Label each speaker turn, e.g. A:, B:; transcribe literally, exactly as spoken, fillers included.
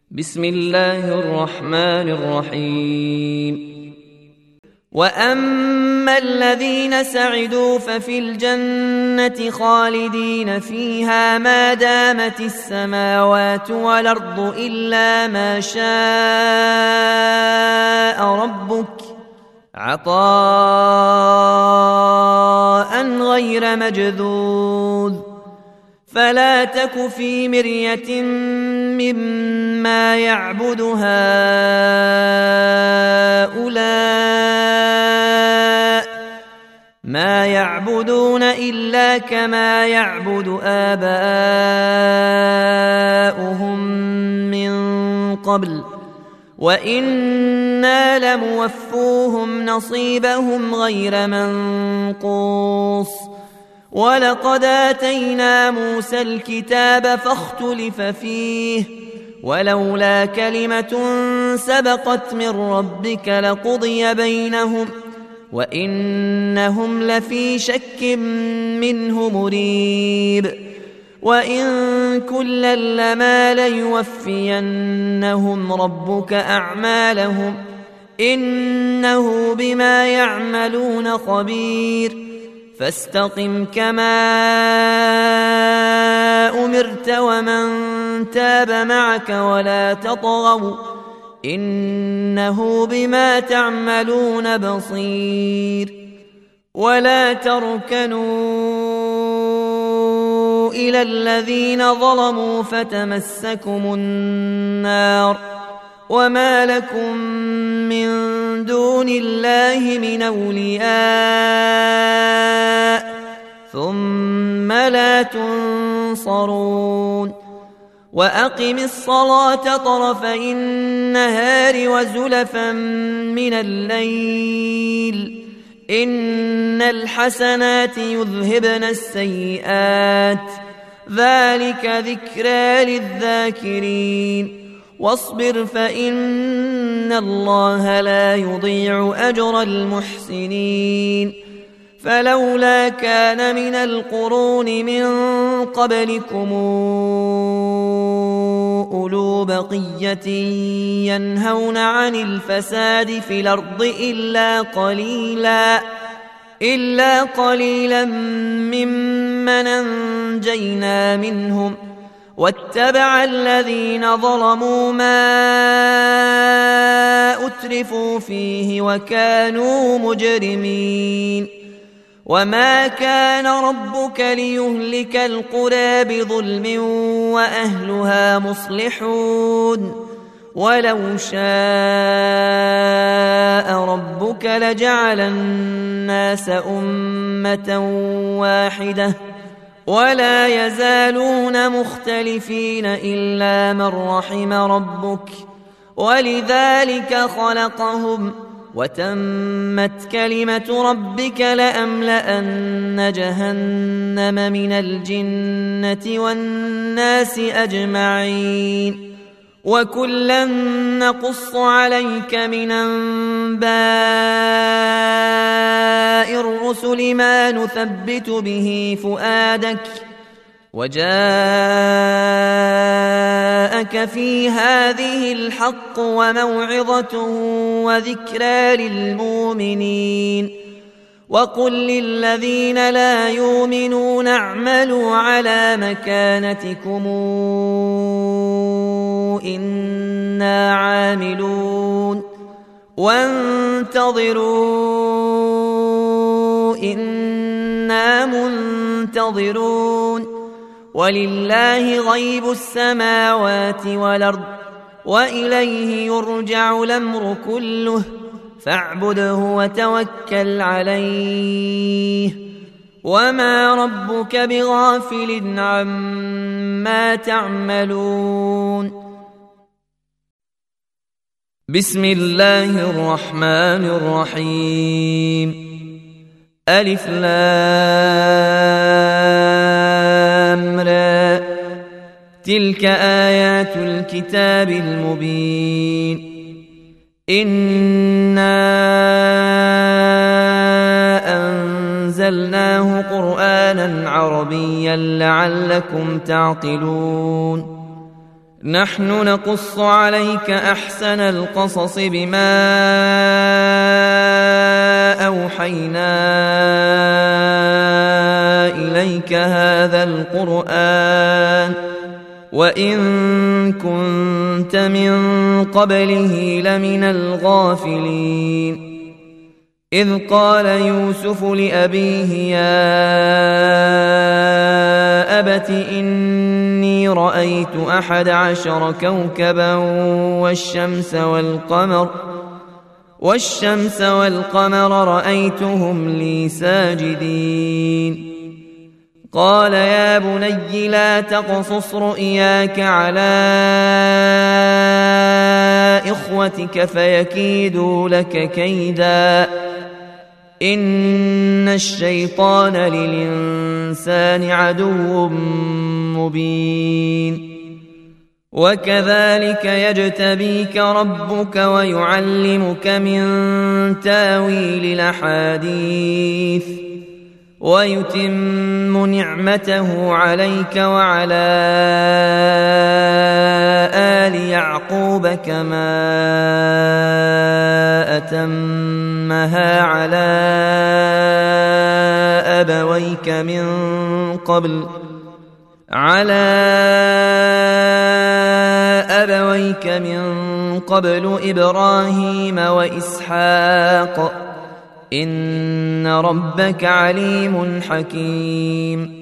A: بسم الله الرحمن الرحيم. وأما الذين سعدوا ففي الجنة خالدين فيها ما دامت السماوات والأرض إلا ما شاء ربك عطاء غير مجذوذ، فلا تك في مرية مما يعبد هؤلاء، ما يعبدون إلا كما يعبد آباؤهم من قبل، وإنا لموفوهم نصيبهم غير منقوص. ولقد آتينا موسى الكتاب فاختلف فيه، ولولا كلمة سبقت من ربك لقضي بينهم وإنهم لفي شك منه مريب. وإن كلا لما ليوفينهم ربك أعمالهم إنه بما يعملون خبير. فاستقم كما أمرت ومن تاب معك ولا تطغوا إنه بما تعملون بصير. ولا تركنوا إلى الذين ظلموا فتمسكم النار وما لكم من دون الله من أولياء ثم لا تنصرون. وأقم الصلاة طرفي النهار وزلفا من الليل إن الحسنات يذهبن السيئات ذلك ذكرى للذاكرين. واصبر فإن الله لا يضيع أجر المحسنين. فلولا كان من القرون من قبلكم أولو بقية ينهون عن الفساد في الأرض إلا قليلا إلا قليلا ممن أنجينا منهم واتبع الذين ظلموا ما أترفوا فيه وكانوا مجرمين. وما كان ربك ليهلك القرى بظلم وأهلها مصلحون ولو شاء ربك لجعل الناس أمة واحدة ولا يزالون مختلفين إلا من رحم ربك ولذلك خلقهم وتمت كلمة ربك لأملأن جهنم من الجنة والناس أجمعين. وكلا نقص عليك من أنباء الرسل ما نثبت به فؤادك وجاءك في هذه الحق وموعظة وذكرى للمؤمنين. وقل للذين لا يؤمنون اعملوا على مكانتكم إنا عاملون وانتظروا إنا منتظرون. ولله غيب السماوات والأرض وإليه يرجع الأمر كله فاعبده وتوكل عليه وما ربك بغافل عما تعملون. بسم الله الرحمن الرحيم. ألف لام را تلك آيات الكتاب المبين. إنا أنزلناه قرآنا عربيا لعلكم تعقلون. نحن نقص عليك أحسن القصص بما أوحينا إليك هذا القرآن وإن كنت من قبله لمن الغافلين إذ قال يوسف لأبيه يا أبت إني رأيت أحد عشر كوكبا والشمس والقمر والشمس والقمر رأيتهم لي ساجدين قال يا بني لا تقصص رؤياك على إخوتك فيكيدوا لك كيدا إن الشيطان للإنسان عدو مبين وكذلك يجتبيك ربك ويعلمك من تاويل الأحاديث ويتم نعمته عليك وعلى آل يعقوب كما أتمها على أبويك من قبل على أبويك من قبل إبراهيم وإسحاق إن ربك عليم حكيم